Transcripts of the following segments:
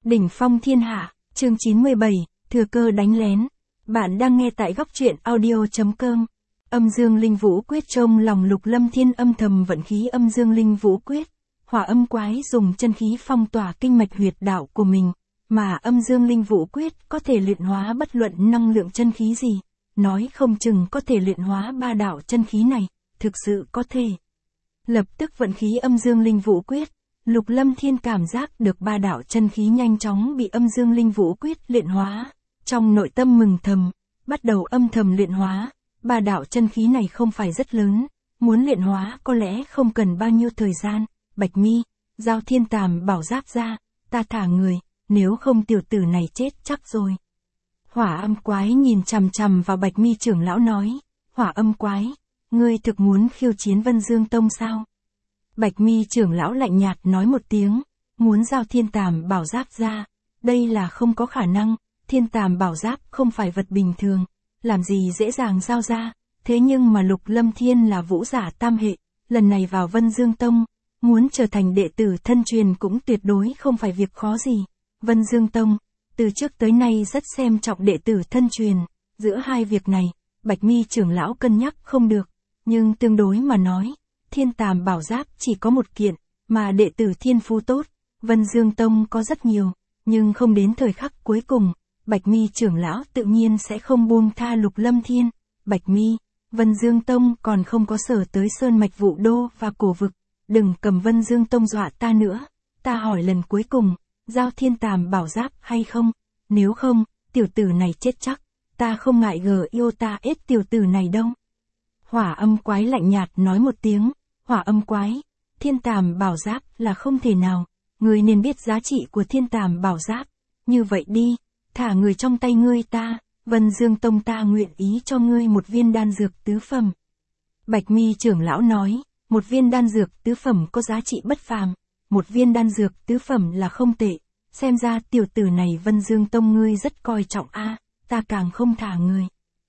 Đỉnh phong thiên hạ, chương 97, thừa cơ đánh lén. Bạn đang nghe tại góc truyện audio.com. Âm dương linh vũ quyết. Trong lòng Lục Lâm Thiên âm thầm vận khí âm dương linh vũ quyết. Hỏa âm quái dùng chân khí phong tỏa kinh mạch huyệt đạo của mình, mà âm dương linh vũ quyết có thể luyện hóa bất luận năng lượng chân khí gì. Nói không chừng có thể luyện hóa ba đạo chân khí này, thực sự có thể. Lập tức vận khí âm dương linh vũ quyết. Lục Lâm Thiên cảm giác được ba đạo chân khí nhanh chóng bị âm dương linh vũ quyết luyện hóa. Trong nội tâm mừng thầm, bắt đầu âm thầm luyện hóa. Ba đạo chân khí này không phải rất lớn, muốn luyện hóa có lẽ không cần bao nhiêu thời gian. Bạch Mi, giao thiên tàm bảo giáp ra, ta thả người, nếu không tiểu tử này chết chắc rồi. Hỏa âm quái nhìn chằm chằm vào Bạch Mi trưởng lão nói, Hỏa âm quái, ngươi thực muốn khiêu chiến Vân Dương Tông sao? Bạch Mi trưởng lão lạnh nhạt nói một tiếng, muốn giao thiên tàm bảo giáp ra, đây là không có khả năng, thiên tàm bảo giáp không phải vật bình thường, làm gì dễ dàng giao ra, thế nhưng mà Lục Lâm Thiên là vũ giả tam hệ, lần này vào Vân Dương Tông, muốn trở thành đệ tử thân truyền cũng tuyệt đối không phải việc khó gì. Vân Dương Tông, từ trước tới nay rất xem trọng đệ tử thân truyền, giữa hai việc này, Bạch Mi trưởng lão cân nhắc không được, nhưng tương đối mà nói, thiên tàm bảo giáp chỉ có một kiện, mà đệ tử thiên phú tốt, Vân Dương Tông có rất nhiều, nhưng không đến thời khắc cuối cùng, Bạch Mi trưởng lão tự nhiên sẽ không buông tha Lục Lâm Thiên. Bạch Mi, Vân Dương Tông còn không có sở tới sơn mạch Vũ Đô và cổ vực, đừng cầm Vân Dương Tông dọa ta nữa, ta hỏi lần cuối cùng, giao thiên tàm bảo giáp hay không, nếu không, tiểu tử này chết chắc, ta không ngại yêu ta ết tiểu tử này đâu. Hỏa âm quái lạnh nhạt nói một tiếng, Hỏa âm quái, thiên tàm bảo giáp là không thể nào, ngươi nên biết giá trị của thiên tàm bảo giáp, như vậy đi, thả người trong tay ngươi ta, Vân Dương Tông ta nguyện ý cho ngươi một viên đan dược tứ phẩm. Bạch Mi trưởng lão nói, một viên đan dược tứ phẩm có giá trị bất phàm, một viên đan dược tứ phẩm là không tệ, xem ra tiểu tử này Vân Dương Tông ngươi rất coi trọng a, ta càng không thả người.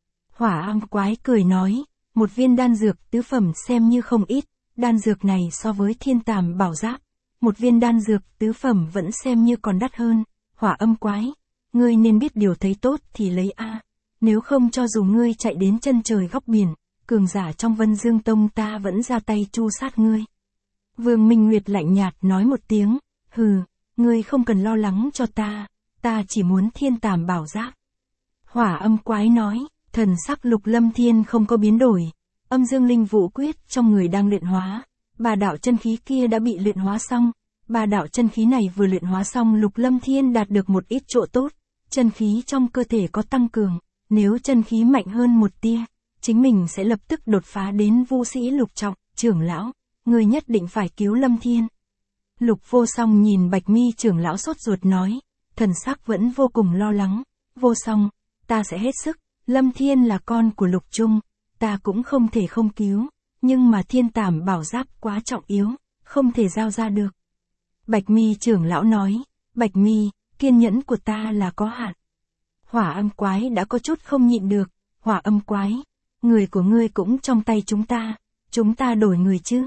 Hỏa âm quái cười nói, một viên đan dược tứ phẩm xem như không ít, đan dược này so với thiên tàm bảo giáp, một viên đan dược tứ phẩm vẫn xem như còn đắt hơn. Hỏa âm quái, ngươi nên biết điều thấy tốt thì lấy a, nếu không cho dù ngươi chạy đến chân trời góc biển, cường giả trong Vân Dương Tông ta vẫn ra tay chu sát ngươi. Vương Minh Nguyệt lạnh nhạt nói một tiếng, hừ, ngươi không cần lo lắng cho ta chỉ muốn thiên tàm bảo giáp. Hỏa âm quái nói, thần sắc Lục Lâm Thiên không có biến đổi, âm dương linh vũ quyết trong người đang luyện hóa, ba đạo chân khí kia đã bị luyện hóa xong, ba đạo chân khí này vừa luyện hóa xong Lục Lâm Thiên đạt được một ít chỗ tốt, chân khí trong cơ thể có tăng cường, nếu chân khí mạnh hơn một tia, chính mình sẽ lập tức đột phá đến vũ sĩ lục trọng. Trưởng lão, người nhất định phải cứu Lâm Thiên. Lục Vô Song nhìn Bạch Mi trưởng lão sốt ruột nói, thần sắc vẫn vô cùng lo lắng, Vô Song, ta sẽ hết sức, Lâm Thiên là con của Lục Trung, ta cũng không thể không cứu, nhưng mà thiên tàm bảo giáp quá trọng yếu, không thể giao ra được. Bạch Mi trưởng lão nói, Bạch Mi, kiên nhẫn của ta là có hạn. Hỏa âm quái đã có chút không nhịn được, Hỏa âm quái, người của ngươi cũng trong tay chúng ta đổi người chứ.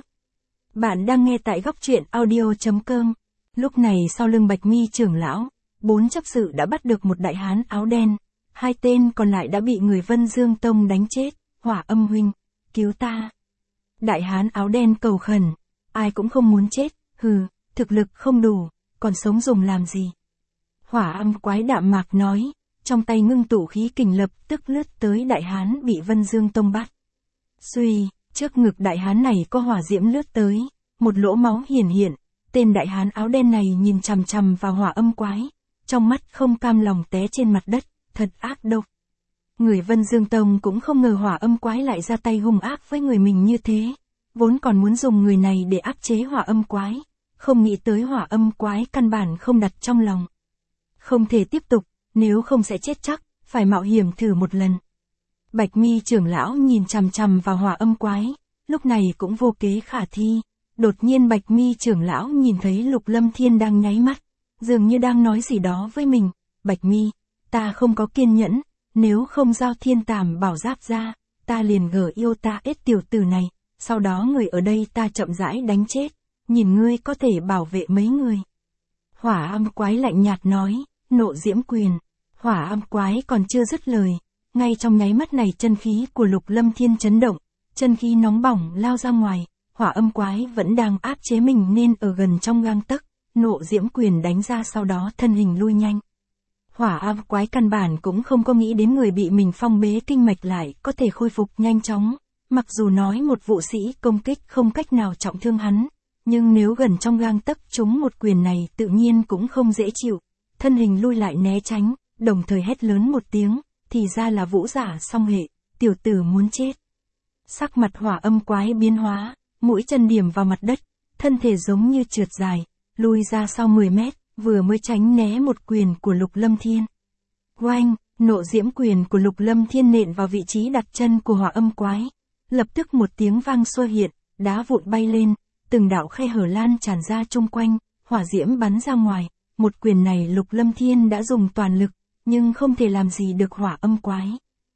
Bạn đang nghe tại góc truyện audio.com. Lúc này sau lưng Bạch Mi trưởng lão, 4 chấp sự đã bắt được một đại hán áo đen, 2 tên còn lại đã bị người Vân Dương Tông đánh chết. Hỏa âm huynh, cứu ta. Đại hán áo đen cầu khẩn, ai cũng không muốn chết, hừ, thực lực không đủ, còn sống dùng làm gì. Hỏa âm quái đạm mạc nói, trong tay ngưng tụ khí kình lập tức lướt tới đại hán bị Vân Dương Tông bắt. Suy, trước ngực đại hán này có hỏa diễm lướt tới, một lỗ máu hiển hiện, tên đại hán áo đen này nhìn chằm chằm vào hỏa âm quái, trong mắt không cam lòng té trên mặt đất, thật ác độc. Người Vân Dương Tông cũng không ngờ hỏa âm quái lại ra tay hung ác với người mình như thế, vốn còn muốn dùng người này để áp chế hỏa âm quái, không nghĩ tới hỏa âm quái căn bản không đặt trong lòng. Không thể tiếp tục, nếu không sẽ chết chắc, phải mạo hiểm thử một lần. Bạch Mi trưởng lão nhìn chằm chằm vào hỏa âm quái, lúc này cũng vô kế khả thi. Đột nhiên Bạch Mi trưởng lão nhìn thấy Lục Lâm Thiên đang nháy mắt, dường như đang nói gì đó với mình. Bạch Mi, ta không có kiên nhẫn, nếu không giao thiên tàm bảo giáp ra, ta liền yêu ta ết tiểu tử này, sau đó người ở đây ta chậm rãi đánh chết, nhìn ngươi có thể bảo vệ mấy người. Hỏa âm quái lạnh nhạt nói, nộ diễm quyền. Hỏa âm quái còn chưa dứt lời. Ngay trong nháy mắt này chân khí của Lục Lâm Thiên chấn động, chân khí nóng bỏng lao ra ngoài, hỏa âm quái vẫn đang áp chế mình nên ở gần trong gang tấc, nộ diễm quyền đánh ra sau đó thân hình lui nhanh. Hỏa âm quái căn bản cũng không có nghĩ đến người bị mình phong bế kinh mạch lại có thể khôi phục nhanh chóng, mặc dù nói một vũ sĩ công kích không cách nào trọng thương hắn, nhưng nếu gần trong gang tấc trúng một quyền này tự nhiên cũng không dễ chịu, thân hình lui lại né tránh, đồng thời hét lớn một tiếng, thì ra là vũ giả song hệ, tiểu tử muốn chết. Sắc mặt hỏa âm quái biến hóa, mũi chân điểm vào mặt đất, thân thể giống như trượt dài, lui ra sau 10 mét, vừa mới tránh né một quyền của Lục Lâm Thiên. Oanh, nộ diễm quyền của Lục Lâm Thiên nện vào vị trí đặt chân của hỏa âm quái. Lập tức một tiếng vang xua hiện, đá vụn bay lên, từng đạo khe hở lan tràn ra chung quanh, hỏa diễm bắn ra ngoài. Một quyền này Lục Lâm Thiên đã dùng toàn lực, nhưng không thể làm gì được hỏa âm quái.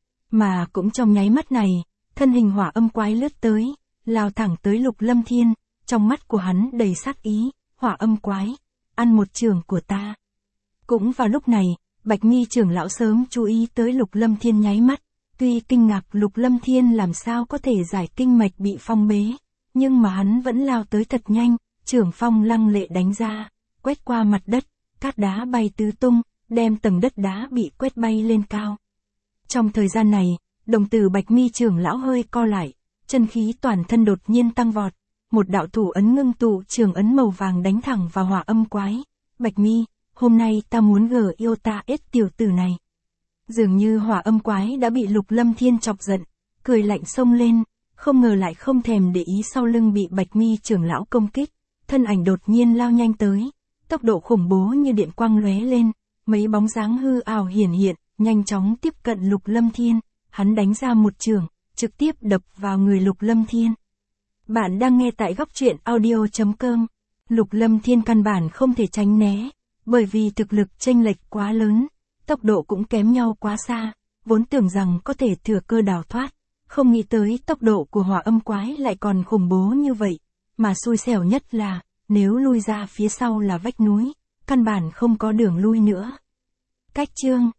Mà cũng trong nháy mắt này, thân hình hỏa âm quái lướt tới, lao thẳng tới Lục Lâm Thiên, trong mắt của hắn đầy sát ý, hỏa âm quái, ăn một chưởng của ta. Cũng vào lúc này, Bạch Mi trưởng lão sớm chú ý tới Lục Lâm Thiên nháy mắt, tuy kinh ngạc Lục Lâm Thiên làm sao có thể giải kinh mạch bị phong bế, nhưng mà hắn vẫn lao tới thật nhanh, chưởng phong lăng lệ đánh ra, quét qua mặt đất, cát đá bay tứ tung, đem tầng đất đá bị quét bay lên cao. Trong thời gian này, đồng tử Bạch Mi trưởng lão hơi co lại, chân khí toàn thân đột nhiên tăng vọt, một đạo thủ ấn ngưng tụ trường ấn màu vàng đánh thẳng vào hỏa âm quái. Bạch Mi, hôm nay ta muốn gờ yêu ta ết tiểu tử này. Dường như hỏa âm quái đã bị Lục Lâm Thiên chọc giận, cười lạnh xông lên, không ngờ lại không thèm để ý sau lưng bị Bạch Mi trưởng lão công kích, thân ảnh đột nhiên lao nhanh tới, tốc độ khủng bố như điện quang lóe lên, mấy bóng dáng hư ảo hiển hiện, nhanh chóng tiếp cận Lục Lâm Thiên, hắn đánh ra một chưởng, trực tiếp đập vào người Lục Lâm Thiên. Bạn đang nghe tại góc truyện audio.com. Lục Lâm Thiên căn bản không thể tránh né, bởi vì thực lực chênh lệch quá lớn, tốc độ cũng kém nhau quá xa, vốn tưởng rằng có thể thừa cơ đào thoát, không nghĩ tới tốc độ của hỏa âm quái lại còn khủng bố như vậy, mà xui xẻo nhất là, nếu lui ra phía sau là vách núi, căn bản không có đường lui nữa. Cách chương